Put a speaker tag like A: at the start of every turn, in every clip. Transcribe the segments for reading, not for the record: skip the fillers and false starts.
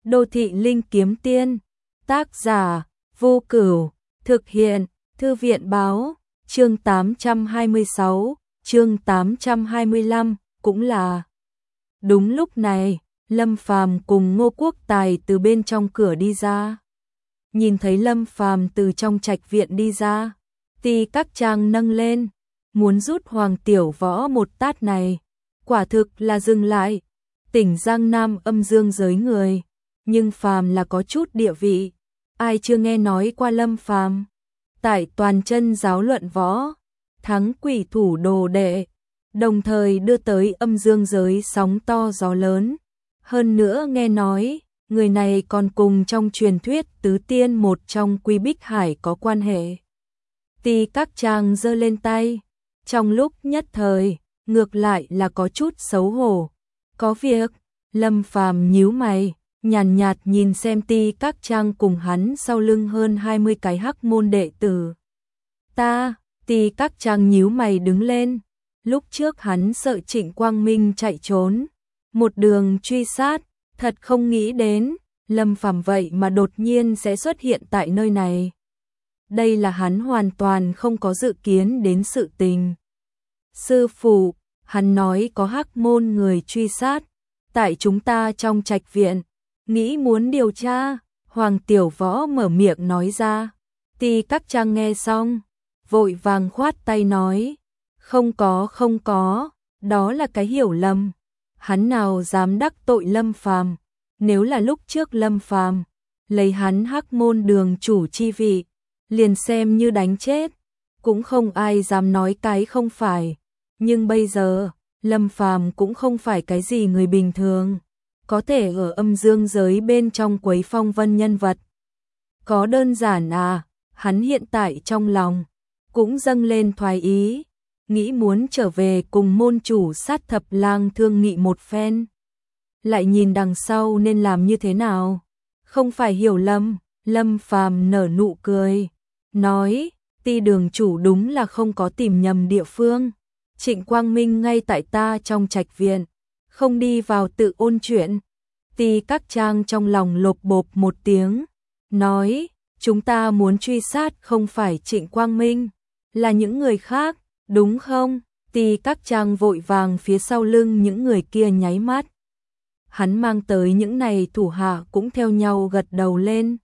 A: Đô thị linh kiếm tiên, tác giả, Vô Cửu, thực hiện, Thư viện báo, chương 826, chương 825, cũng là. Đúng lúc này, Lâm Phàm cùng Ngô Quốc Tài từ bên trong cửa đi ra. Nhìn thấy Lâm Phàm từ trong trạch viện đi ra, Ti Các Trang nâng lên, muốn rút Hoàng Tiểu Võ một tát này, quả thực là dừng lại. Tỉnh Giang Nam âm dương giới người, nhưng Phàm là có chút địa vị, ai chưa nghe nói qua Lâm Phàm. Tại Toàn Chân giáo luận võ, thắng quỷ thủ đồ đệ, đồng thời đưa tới âm dương giới sóng to gió lớn. Hơn nữa nghe nói, người này còn cùng trong truyền thuyết tứ tiên một trong Quy Bích Hải có quan hệ. Ti Các Trang giơ lên tay, trong lúc nhất thời, ngược lại là có chút xấu hổ. Có việc, Lâm Phàm nhíu mày, nhàn nhạt nhìn xem Ti Các Trang cùng hắn sau lưng hơn 20 cái hắc môn đệ tử. Ti Các Trang nhíu mày đứng lên, lúc trước hắn sợ Trịnh Quang Minh chạy trốn, một đường truy sát, thật không nghĩ đến, Lâm Phàm vậy mà đột nhiên sẽ xuất hiện tại nơi này. Đây là hắn hoàn toàn không có dự kiến đến sự tình. Sư phụ, hắn nói có hắc môn người truy sát, tại chúng ta trong trạch viện, nghĩ muốn điều tra, Hoàng Tiểu Võ mở miệng nói ra. Ti Các Trang nghe xong, vội vàng khoát tay nói, không có, đó là cái hiểu lầm. Hắn nào dám đắc tội Lâm Phàm, nếu là lúc trước Lâm Phàm lấy hắn hắc môn đường chủ chi vị, liền xem như đánh chết, cũng không ai dám nói cái không phải. Nhưng bây giờ, Lâm Phàm cũng không phải cái gì người bình thường, có thể ở âm dương giới bên trong quấy phong vân nhân vật. Có đơn giản à, hắn hiện tại trong lòng cũng dâng lên thoái ý, nghĩ muốn trở về cùng môn chủ Sát Thập Lang thương nghị một phen. Lại nhìn đằng sau nên làm như thế nào? Không phải hiểu lầm, Lâm Phàm nở nụ cười, nói, Ti đường chủ đúng là không có tìm nhầm địa phương. Trịnh Quang Minh ngay tại ta trong trạch viện, không đi vào tự ôn chuyện. Ti Các Trang trong lòng lộp bộp một tiếng, nói, chúng ta muốn truy sát không phải Trịnh Quang Minh, là những người khác, đúng không? Ti Các Trang vội vàng phía sau lưng những người kia nháy mắt. Hắn mang tới những này thủ hạ cũng theo nhau gật đầu lên.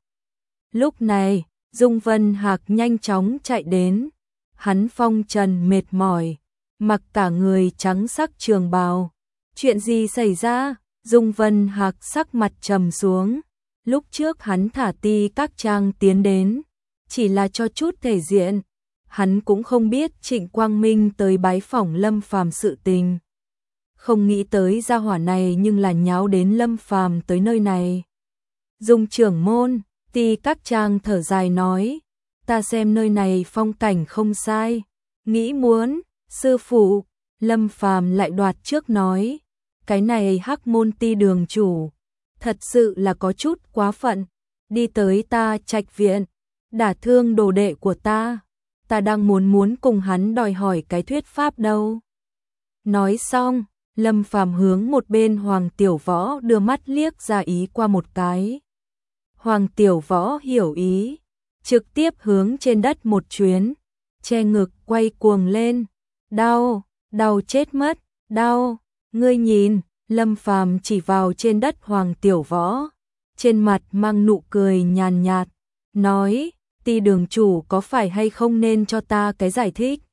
A: Lúc này, Dung Vân Hạc nhanh chóng chạy đến, hắn phong trần mệt mỏi, mặc cả người trắng sắc trường bào. Chuyện gì xảy ra? Dung Vân Hạc sắc mặt trầm xuống. Lúc trước hắn thả Ti Các Trang tiến đến, chỉ là cho chút thể diện. Hắn cũng không biết Trịnh Quang Minh tới bái phỏng Lâm Phàm sự tình. Không nghĩ tới gia hỏa này nhưng là nháo đến Lâm Phàm tới nơi này. Dung trưởng môn, Ti Các Trang thở dài nói, ta xem nơi này phong cảnh không sai, nghĩ muốn, sư phụ. Lâm Phàm lại đoạt trước nói, cái này hắc môn Ti đường chủ, thật sự là có chút quá phận, đi tới ta trạch viện, đả thương đồ đệ của ta đang muốn cùng hắn đòi hỏi cái thuyết pháp đâu. Nói xong, Lâm Phàm hướng một bên Hoàng Tiểu Võ đưa mắt liếc ra ý qua một cái. Hoàng Tiểu Võ hiểu ý, trực tiếp hướng trên đất một chuyến, che ngực quay cuồng lên. Đau chết mất, đau, ngươi nhìn, Lâm Phàm chỉ vào trên đất Hoàng Tiểu Võ, trên mặt mang nụ cười nhàn nhạt, nói, Ti đường chủ có phải hay không nên cho ta cái giải thích?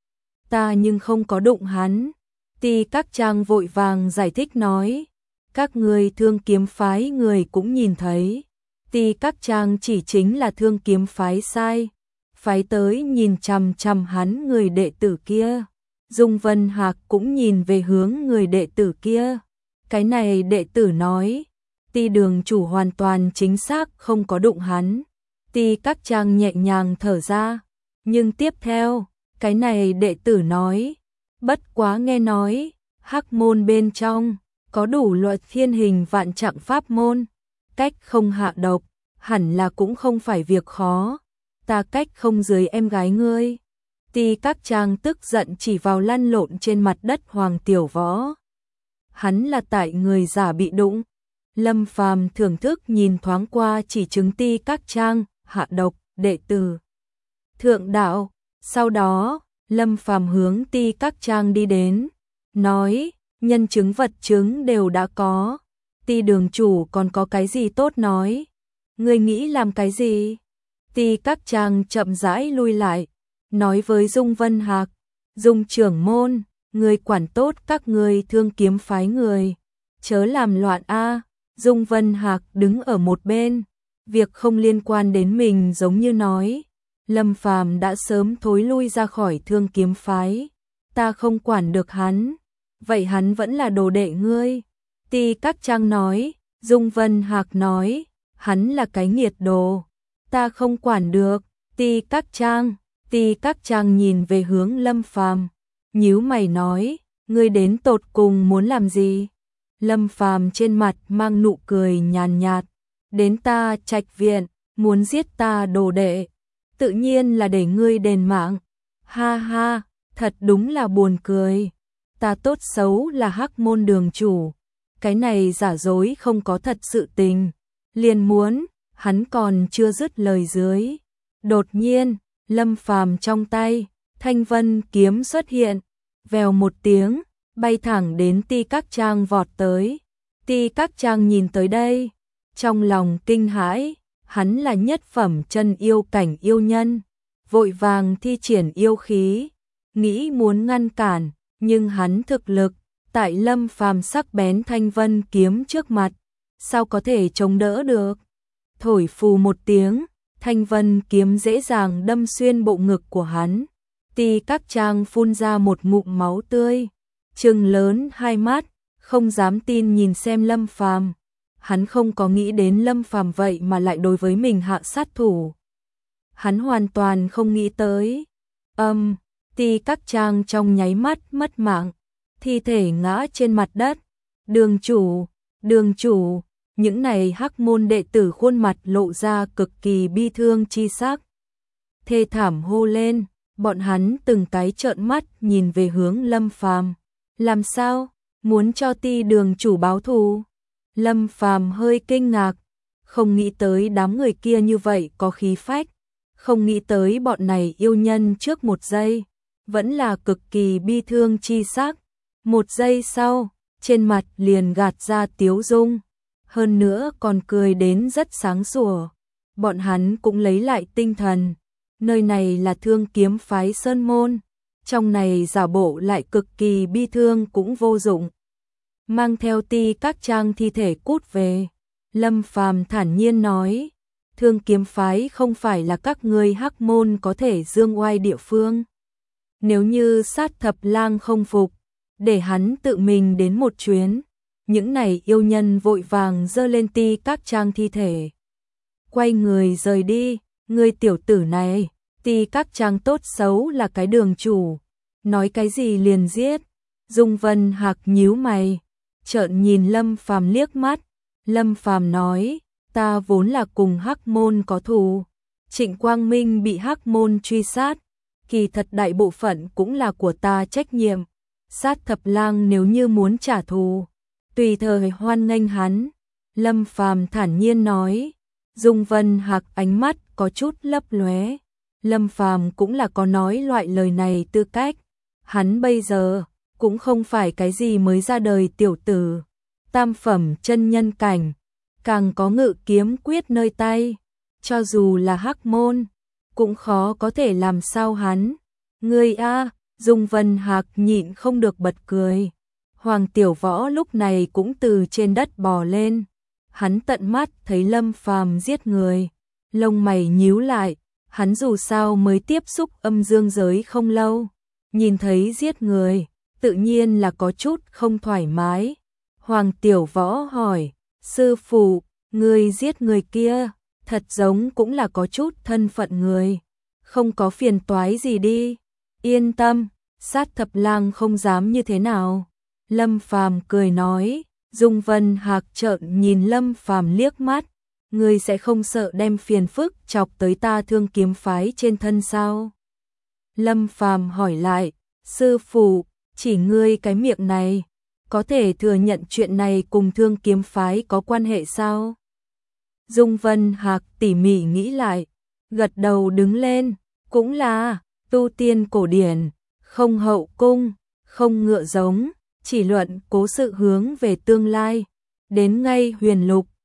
A: Ta nhưng không có đụng hắn. Ti Các Trang vội vàng giải thích nói, các người Thương Kiếm phái người cũng nhìn thấy. Ti Các Trang chỉ chính là Thương Kiếm phái sai, phái tới nhìn chằm chằm hắn người đệ tử kia. Dung Vân Hạc cũng nhìn về hướng người đệ tử kia. Cái này đệ tử nói, Ti đường chủ hoàn toàn chính xác không có đụng hắn. Ti Các Trang nhẹ nhàng thở ra, nhưng tiếp theo, cái này đệ tử nói, bất quá nghe nói, hắc môn bên trong, có đủ loại thiên hình vạn trạng pháp môn, cách không hạ độc, hẳn là cũng không phải việc khó, ta cách không dưới em gái ngươi. Ti Các Trang tức giận chỉ vào lăn lộn trên mặt đất Hoàng Tiểu Võ. Hắn là tại người giả bị đụng, Lâm Phàm thưởng thức nhìn thoáng qua chỉ chứng Ti Các Trang, hạ độc, đệ tử thượng đạo. Sau đó, Lâm Phàm hướng Ti Các Trang đi đến, nói, nhân chứng vật chứng đều đã có, Ti đường chủ còn có cái gì tốt nói, ngươi nghĩ làm cái gì? Ti Các Trang chậm rãi lui lại, nói với Dung Vân Hạc, Dung trưởng môn, ngươi quản tốt các ngươi Thương Kiếm phái người, chớ làm loạn a. Dung Vân Hạc đứng ở một bên, việc không liên quan đến mình giống như nói, Lâm Phàm đã sớm thối lui ra khỏi Thương Kiếm phái, ta không quản được hắn, vậy hắn vẫn là đồ đệ ngươi. Ti Các Trang nói, Dung Vân Hạc nói, hắn là cái nghiệt đồ, ta không quản được. Ti Các Trang nhìn về hướng Lâm Phàm, nhíu mày nói, ngươi đến tột cùng muốn làm gì? Lâm Phàm trên mặt mang nụ cười nhàn nhạt, đến ta Trạch viện, muốn giết ta đồ đệ, tự nhiên là để ngươi đền mạng. Ha ha, thật đúng là buồn cười. Ta tốt xấu là Hắc môn đường chủ, cái này giả dối không có thật sự tình, liền muốn, hắn còn chưa dứt lời dưới. Đột nhiên, Lâm Phàm trong tay, Thanh Vân kiếm xuất hiện, vèo một tiếng, bay thẳng đến Ti Các Trang vọt tới. Ti Các Trang nhìn tới đây, trong lòng kinh hãi, hắn là nhất phẩm chân yêu cảnh yêu nhân, vội vàng thi triển yêu khí, nghĩ muốn ngăn cản, nhưng hắn thực lực, tại Lâm Phàm sắc bén Thanh Vân kiếm trước mặt, sao có thể chống đỡ được. Thổi phù một tiếng, Thanh Vân kiếm dễ dàng đâm xuyên bộ ngực của hắn. Ti Các Trang phun ra một ngụm máu tươi, trừng lớn hai mắt, không dám tin nhìn xem Lâm Phàm. Hắn không có nghĩ đến Lâm Phàm vậy mà lại đối với mình hạ sát thủ. Hắn hoàn toàn không nghĩ tới. Ti Các Trang trong nháy mắt mất mạng, thi thể ngã trên mặt đất. Đường chủ, những này Hắc môn đệ tử khuôn mặt lộ ra cực kỳ bi thương chi sắc. Thê thảm hô lên, bọn hắn từng cái trợn mắt nhìn về hướng Lâm Phàm. Làm sao? Muốn cho Ti đường chủ báo thù? Lâm Phàm hơi kinh ngạc, không nghĩ tới đám người kia như vậy có khí phách, không nghĩ tới bọn này yêu nhân trước một giây, vẫn là cực kỳ bi thương chi sắc. Một giây sau, trên mặt liền gạt ra tiếu dung, hơn nữa còn cười đến rất sáng sủa. Bọn hắn cũng lấy lại tinh thần, nơi này là Thương Kiếm phái Sơn môn, trong này giả bộ lại cực kỳ bi thương cũng vô dụng. Mang theo Ti Các Trang thi thể cút về, Lâm Phàm thản nhiên nói, Thương Kiếm phái không phải là các ngươi Hắc môn có thể dương oai địa phương. Nếu như Sát Thập Lang không phục, để hắn tự mình đến một chuyến. Những này yêu nhân vội vàng giơ lên Ti Các Trang thi thể, quay người rời đi. Ngươi tiểu tử này, Ti Các Trang tốt xấu là cái đường chủ, nói cái gì liền giết. Dung Vân Hạc nhíu mày, trợn nhìn Lâm Phàm liếc mắt. Lâm Phàm nói, ta vốn là cùng Hắc môn có thù, Trịnh Quang Minh bị Hắc môn truy sát, kỳ thật đại bộ phận cũng là của ta trách nhiệm. Sát Thập Lang nếu như muốn trả thù, tùy thời hoan nghênh hắn. Lâm Phàm thản nhiên nói. Dung Vân Hạc ánh mắt có chút lấp lóe. Lâm Phàm cũng là có nói loại lời này tư cách. Hắn bây giờ cũng không phải cái gì mới ra đời tiểu tử, tam phẩm chân nhân cảnh, càng có ngự kiếm quyết nơi tay, cho dù là Hắc môn cũng khó có thể làm sao hắn. Ngươi a, Dung Vân Hạc nhịn không được bật cười. Hoàng Tiểu Võ lúc này cũng từ trên đất bò lên. Hắn tận mắt thấy Lâm Phàm giết người, lông mày nhíu lại, hắn dù sao mới tiếp xúc âm dương giới không lâu, nhìn thấy giết người, tự nhiên là có chút không thoải mái. Hoàng Tiểu Võ hỏi, sư phụ, ngươi giết người kia, thật giống cũng là có chút thân phận người, không có phiền toái gì đi. Yên tâm, Sát Thập Lang không dám như thế nào. Lâm Phàm cười nói. Dung Vân Hạc trợn nhìn Lâm Phàm liếc mắt, ngươi sẽ không sợ đem phiền phức chọc tới ta Thương Kiếm phái trên thân sao? Lâm Phàm hỏi lại, sư phụ, chỉ ngươi cái miệng này, có thể thừa nhận chuyện này cùng Thương Kiếm phái có quan hệ sao? Dung Vân Hạc tỉ mỉ nghĩ lại, gật đầu đứng lên, cũng là tu tiên cổ điển, không hậu cung, không ngựa giống, chỉ luận cố sự hướng về tương lai, đến ngay huyền lục,